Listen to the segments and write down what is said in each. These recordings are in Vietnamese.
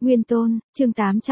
Nguyên Tôn, chương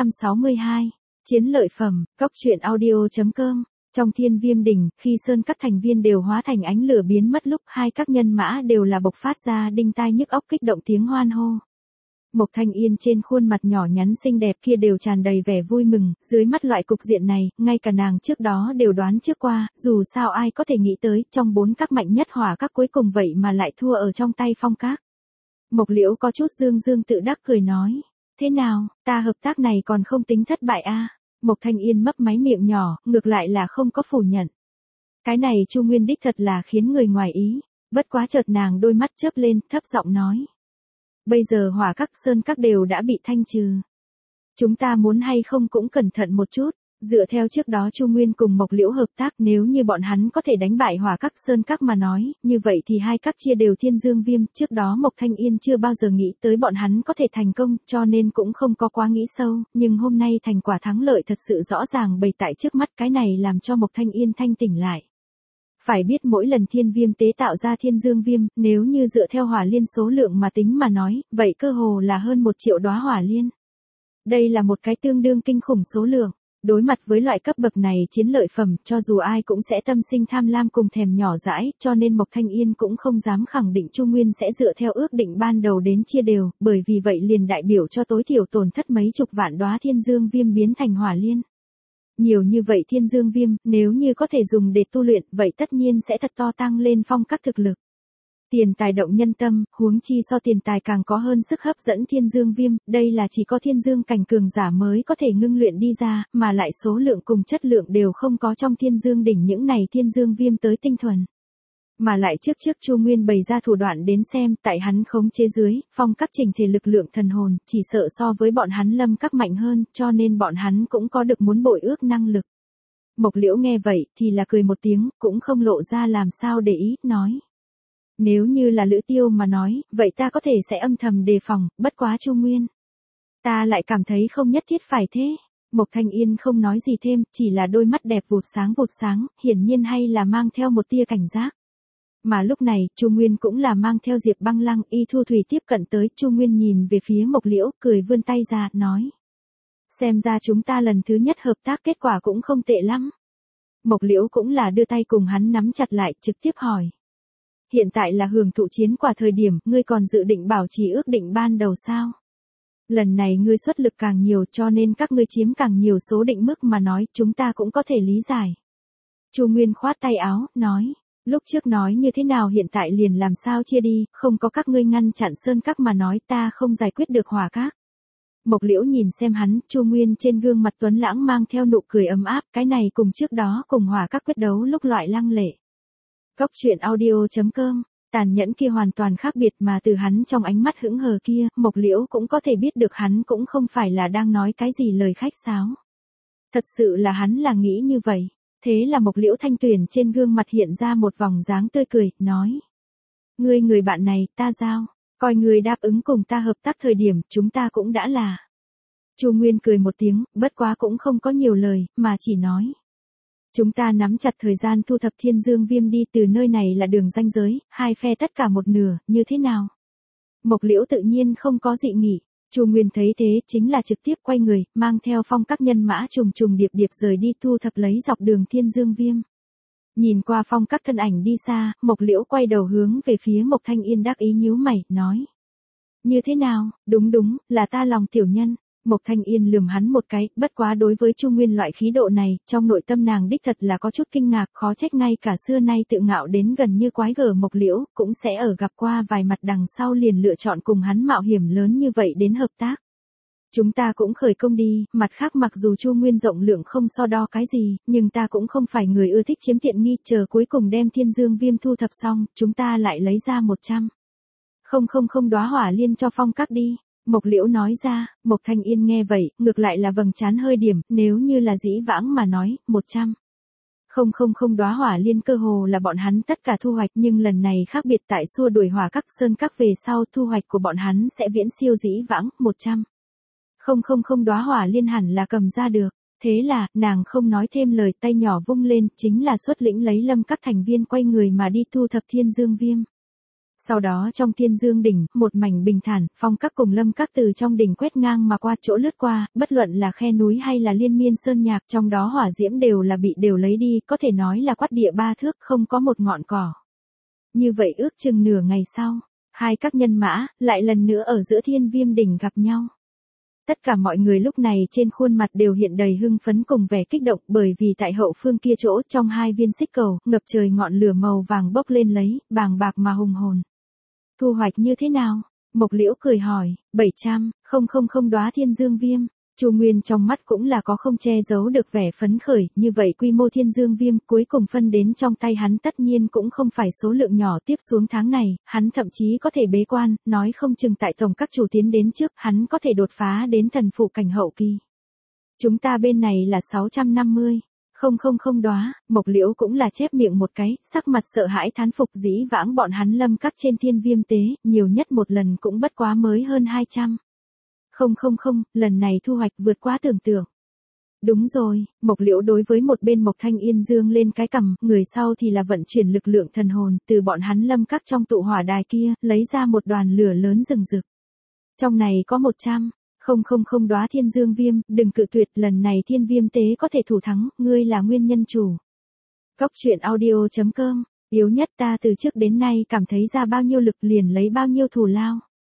862. Chiến lợi phẩm, cóc truyện audio.com. Trong Thiên Viêm đỉnh, khi sơn các thành viên đều hóa thành ánh lửa biến mất lúc hai các nhân mã đều là bộc phát ra đinh tai nhức óc kích động tiếng hoan hô. Mộc Thanh Yên trên khuôn mặt nhỏ nhắn xinh đẹp kia đều tràn đầy vẻ vui mừng, dưới mắt loại cục diện này, ngay cả nàng trước đó đều đoán trước qua, dù sao ai có thể nghĩ tới, trong bốn các mạnh nhất hỏa các cuối cùng vậy mà lại thua ở trong tay Phong Các. Mộc Liễu có chút dương tự đắc cười nói, thế nào, ta hợp tác này còn không tính thất bại a? Mộc Thanh Yên mấp máy miệng nhỏ, ngược lại là không có phủ nhận. Cái này Chu Nguyên đích thật là khiến người ngoài ý, bất quá chợt nàng đôi mắt chớp lên, thấp giọng nói. Bây giờ hỏa các sơn các đều đã bị thanh trừ. Chúng ta muốn hay không cũng cẩn thận một chút, dựa theo trước đó Chu Nguyên cùng Mộc Liễu hợp tác, nếu như bọn hắn có thể đánh bại hỏa các sơn các mà nói, như vậy thì hai các chia đều Thiên Dương Viêm, trước đó Mộc Thanh Yên chưa bao giờ nghĩ tới bọn hắn có thể thành công, cho nên cũng không có quá nghĩ sâu, nhưng hôm nay thành quả thắng lợi thật sự rõ ràng bày tại trước mắt, cái này làm cho Mộc Thanh Yên thanh tỉnh lại. Phải biết mỗi lần Thiên Viêm tế tạo ra Thiên Dương Viêm, nếu như dựa theo hỏa liên số lượng mà tính mà nói, vậy cơ hồ là hơn 1 triệu đóa hỏa liên. Đây là một cái tương đương kinh khủng số lượng. Đối mặt với loại cấp bậc này chiến lợi phẩm, cho dù ai cũng sẽ tâm sinh tham lam cùng thèm nhỏ dãi, cho nên Mộc Thanh Yên cũng không dám khẳng định Chu Nguyên sẽ dựa theo ước định ban đầu đến chia đều, bởi vì vậy liền đại biểu cho tối thiểu tổn thất mấy chục vạn đóa Thiên Dương Viêm biến thành hỏa liên. Nhiều như vậy Thiên Dương Viêm, nếu như có thể dùng để tu luyện, vậy tất nhiên sẽ thật to tăng lên Phong các thực lực. Tiền tài động nhân tâm, huống chi so tiền tài càng có hơn sức hấp dẫn Thiên Dương Viêm, đây là chỉ có Thiên Dương cảnh cường giả mới có thể ngưng luyện đi ra, mà lại số lượng cùng chất lượng đều không có trong Thiên Dương đỉnh những này Thiên Dương Viêm tới tinh thuần. Mà lại trước Chu Nguyên bày ra thủ đoạn đến xem, tại hắn khống chế dưới, Phong các chỉnh thể lực lượng thần hồn, chỉ sợ so với bọn hắn Lâm các mạnh hơn, cho nên bọn hắn cũng có được muốn bội ước năng lực. Mộc Liễu nghe vậy, thì là cười một tiếng, cũng không lộ ra làm sao để ý, nói. Nếu như là Lữ Tiêu mà nói, vậy ta có thể sẽ âm thầm đề phòng, bất quá Chu Nguyên. Ta lại cảm thấy không nhất thiết phải thế. Mộc Thanh Yên không nói gì thêm, chỉ là đôi mắt đẹp vụt sáng, hiển nhiên hay là mang theo một tia cảnh giác. Mà lúc này, Chu Nguyên cũng là mang theo Diệp Băng Lăng, Y Thu Thủy tiếp cận tới, Chu Nguyên nhìn về phía Mộc Liễu, cười vươn tay ra, nói. Xem ra chúng ta lần thứ nhất hợp tác kết quả cũng không tệ lắm. Mộc Liễu cũng là đưa tay cùng hắn nắm chặt lại, trực tiếp hỏi. Hiện tại là hưởng thụ chiến quả thời điểm, ngươi còn dự định bảo trì ước định ban đầu sao? Lần này ngươi xuất lực càng nhiều cho nên các ngươi chiếm càng nhiều số định mức mà nói, chúng ta cũng có thể lý giải. Chu Nguyên khoát tay áo, nói. Lúc trước nói như thế nào hiện tại liền làm sao chia đi, không có các ngươi ngăn chặn sơn các mà nói ta không giải quyết được hỏa các. Mộc Liễu nhìn xem hắn, Chu Nguyên trên gương mặt tuấn lãng mang theo nụ cười ấm áp, cái này cùng trước đó cùng hỏa các quyết đấu lúc loại lăng lệ. Cóc truyện audio.com, tàn nhẫn kia hoàn toàn khác biệt mà từ hắn trong ánh mắt hững hờ kia, Mộc Liễu cũng có thể biết được hắn cũng không phải là đang nói cái gì lời khách sáo. Thật sự là hắn là nghĩ như vậy. Thế là Mộc Liễu thanh tuyển trên gương mặt hiện ra một vòng dáng tươi cười, nói. Người bạn này, ta giao, coi người đáp ứng cùng ta hợp tác thời điểm, chúng ta cũng đã là. Chu Nguyên cười một tiếng, bất quá cũng không có nhiều lời, mà chỉ nói. Chúng ta nắm chặt thời gian thu thập Thiên Dương Viêm đi, từ nơi này là đường ranh giới, hai phe tất cả một nửa, như thế nào? Mộc Liễu tự nhiên không có dị nghị. Chu Nguyên thấy thế chính là trực tiếp quay người, mang theo Phong các nhân mã trùng điệp rời đi thu thập lấy dọc đường Thiên Dương Viêm. Nhìn qua Phong các thân ảnh đi xa, Mộc Liễu quay đầu hướng về phía Mộc Thanh Yên đắc ý nhíu mày, nói. Như thế nào, đúng, là ta lòng tiểu nhân. Mộc Thanh Yên lườm hắn một cái, bất quá đối với Chu Nguyên loại khí độ này, trong nội tâm nàng đích thật là có chút kinh ngạc, khó trách ngay cả xưa nay tự ngạo đến gần như quái gở Mộc Liễu, cũng sẽ ở gặp qua vài mặt đằng sau liền lựa chọn cùng hắn mạo hiểm lớn như vậy đến hợp tác. Chúng ta cũng khởi công đi, mặt khác mặc dù Chu Nguyên rộng lượng không so đo cái gì, nhưng ta cũng không phải người ưa thích chiếm tiện nghi, chờ cuối cùng đem Thiên Dương Viêm thu thập xong, chúng ta lại lấy ra 100. Không đóa hỏa liên cho Phong các đi. Mộc Liễu nói ra, Mộc Thanh Yên nghe vậy, ngược lại là vầng trán hơi điểm, nếu như là dĩ vãng mà nói, 100. Không đóa hỏa liên cơ hồ là bọn hắn tất cả thu hoạch, nhưng lần này khác biệt tại xua đuổi hỏa các sơn các về sau thu hoạch của bọn hắn sẽ viễn siêu dĩ vãng, 100. Không đóa hỏa liên hẳn là cầm ra được. Thế là, nàng không nói thêm lời, tay nhỏ vung lên, chính là xuất lĩnh lấy Lâm các thành viên quay người mà đi thu thập Thiên Dương Viêm. Sau đó trong Thiên Dương đỉnh, một mảnh bình thản, Phong Các cùng Lâm Các từ trong đỉnh quét ngang mà qua chỗ lướt qua, bất luận là khe núi hay là liên miên sơn nhạc, trong đó hỏa diễm đều lấy đi, có thể nói là quát địa ba thước, không có một ngọn cỏ. Như vậy ước chừng nửa ngày sau, hai các nhân mã, lại lần nữa ở giữa Thiên Viêm đỉnh gặp nhau. Tất cả mọi người lúc này trên khuôn mặt đều hiện đầy hưng phấn cùng vẻ kích động, bởi vì tại hậu phương kia chỗ trong hai viên xích cầu, ngập trời ngọn lửa màu vàng bốc lên lấy, bàng bạc mà hùng hồn. Thu hoạch như thế nào? Mộc Liễu cười hỏi. 700, không đóa Thiên Dương Viêm. Chu Nguyên trong mắt cũng là có không che giấu được vẻ phấn khởi, như vậy quy mô Thiên Dương Viêm cuối cùng phân đến trong tay hắn tất nhiên cũng không phải số lượng nhỏ, tiếp xuống tháng này, hắn thậm chí có thể bế quan, nói không chừng tại tổng các chủ tiến đến trước, hắn có thể đột phá đến thần phụ cảnh hậu kỳ. Chúng ta bên này là 650. Không đóa. Mộc Liễu cũng là chép miệng một cái, sắc mặt sợ hãi thán phục, dĩ vãng bọn hắn Lâm Các trên Thiên Viêm tế, nhiều nhất một lần cũng bất quá mới hơn 200. Không, lần này thu hoạch vượt quá tưởng tượng. Đúng rồi, Mộc Liễu đối với một bên Mộc Thanh Yên dương lên cái cằm, người sau thì là vận chuyển lực lượng thần hồn, từ bọn hắn Lâm Các trong tụ hỏa đài kia, lấy ra một đoàn lửa lớn rừng rực. Trong này có 100. Không đóa Thiên Dương Viêm, đừng cự tuyệt, lần này Thiên Viêm tế có thể thủ thắng, ngươi là nguyên nhân chủ. Cốc truyện audio.com, yếu nhất ta từ trước đến nay cảm thấy ra bao nhiêu lực liền lấy bao nhiêu thù lao.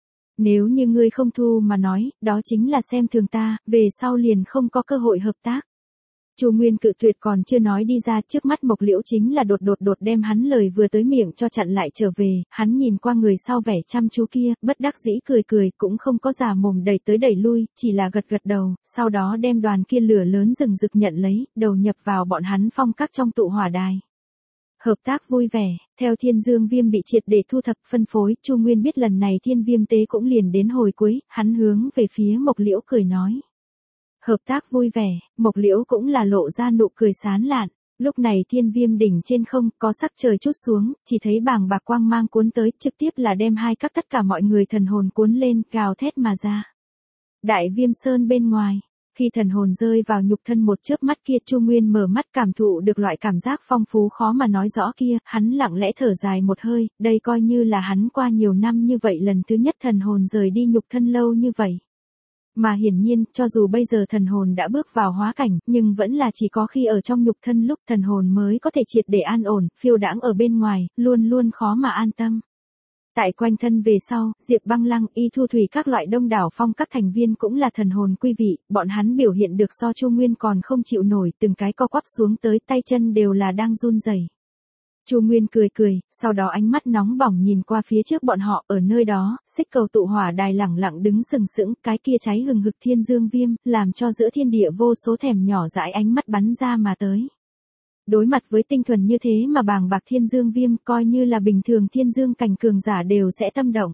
Nếu như ngươi không thu mà nói, đó chính là xem thường ta, về sau liền không có cơ hội hợp tác. Chu Nguyên cự tuyệt còn chưa nói đi ra, trước mắt Mộc Liễu chính là đột đem hắn lời vừa tới miệng cho chặn lại trở về, hắn nhìn qua người sau vẻ chăm chú kia, bất đắc dĩ cười, cũng không có giả mồm đẩy tới đẩy lui, chỉ là gật đầu, sau đó đem đoàn kia lửa lớn rừng rực nhận lấy, đầu nhập vào bọn hắn Phong Các trong tụ hỏa đài. Hợp tác vui vẻ, theo Thiên Dương Viêm bị triệt để thu thập phân phối, Chu Nguyên biết lần này Thiên Viêm tế cũng liền đến hồi cuối, hắn hướng về phía Mộc Liễu cười nói. Hợp tác vui vẻ, Mộc Liễu cũng là lộ ra nụ cười sán lạn. Lúc này Thiên Viêm đỉnh trên không, có sắc trời chút xuống, chỉ thấy bàng bạc quang mang cuốn tới, trực tiếp là đem hai các tất cả mọi người thần hồn cuốn lên, gào thét mà ra. Đại Viêm Sơn bên ngoài, khi thần hồn rơi vào nhục thân một chớp mắt kia, Chu Nguyên mở mắt cảm thụ được loại cảm giác phong phú khó mà nói rõ kia, hắn lặng lẽ thở dài một hơi, đây coi như là hắn qua nhiều năm như vậy lần thứ nhất thần hồn rời đi nhục thân lâu như vậy. Mà hiển nhiên, cho dù bây giờ thần hồn đã bước vào hóa cảnh, nhưng vẫn là chỉ có khi ở trong nhục thân lúc thần hồn mới có thể triệt để an ổn, phiêu đãng ở bên ngoài, luôn khó mà an tâm. Tại quanh thân về sau, Diệp Băng Lăng, Y Thu Thủy các loại đông đảo Phong Các thành viên cũng là thần hồn quý vị, bọn hắn biểu hiện được so Chu Nguyên còn không chịu nổi, từng cái co quắp xuống tới, tay chân đều là đang run rẩy. Chu Nguyên cười, sau đó ánh mắt nóng bỏng nhìn qua phía trước bọn họ, ở nơi đó, xích cầu tụ hỏa đài lẳng lặng đứng sừng sững, cái kia cháy hừng hực Thiên Dương Viêm, làm cho giữa thiên địa vô số thèm nhỏ dãi ánh mắt bắn ra mà tới. Đối mặt với tinh thuần như thế mà bàng bạc Thiên Dương Viêm, coi như là bình thường Thiên Dương cảnh cường giả đều sẽ tâm động.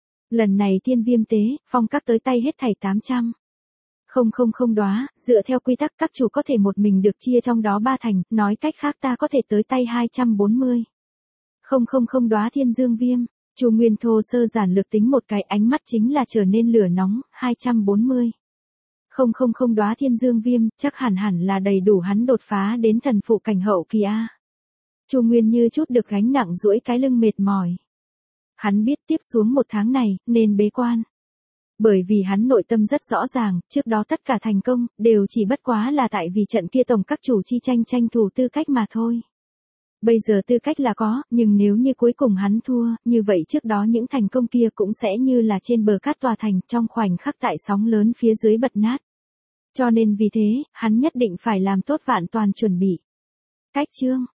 Lần này Thiên Viêm tế, Phong Các tới tay hết thảy 800. Không đóa, dựa theo quy tắc các chủ có thể một mình được chia trong đó 3 thành, nói cách khác ta có thể tới tay 240. Không đóa Thiên Dương Viêm, Chu Nguyên thô sơ giản lược tính một cái, ánh mắt chính là trở nên lửa nóng, 240. Không đóa Thiên Dương Viêm, chắc hẳn là đầy đủ hắn đột phá đến thần phụ cảnh hậu kỳ a. Chu Nguyên như chút được gánh nặng duỗi cái lưng mệt mỏi. Hắn biết tiếp xuống một tháng này, nên bế quan. Bởi vì hắn nội tâm rất rõ ràng, trước đó tất cả thành công, đều chỉ bất quá là tại vì trận kia tổng các chủ chi tranh thủ tư cách mà thôi. Bây giờ tư cách là có, nhưng nếu như cuối cùng hắn thua, như vậy trước đó những thành công kia cũng sẽ như là trên bờ cát tòa thành, trong khoảnh khắc tại sóng lớn phía dưới bật nát. Cho nên vì thế, hắn nhất định phải làm tốt vạn toàn chuẩn bị. Cách chương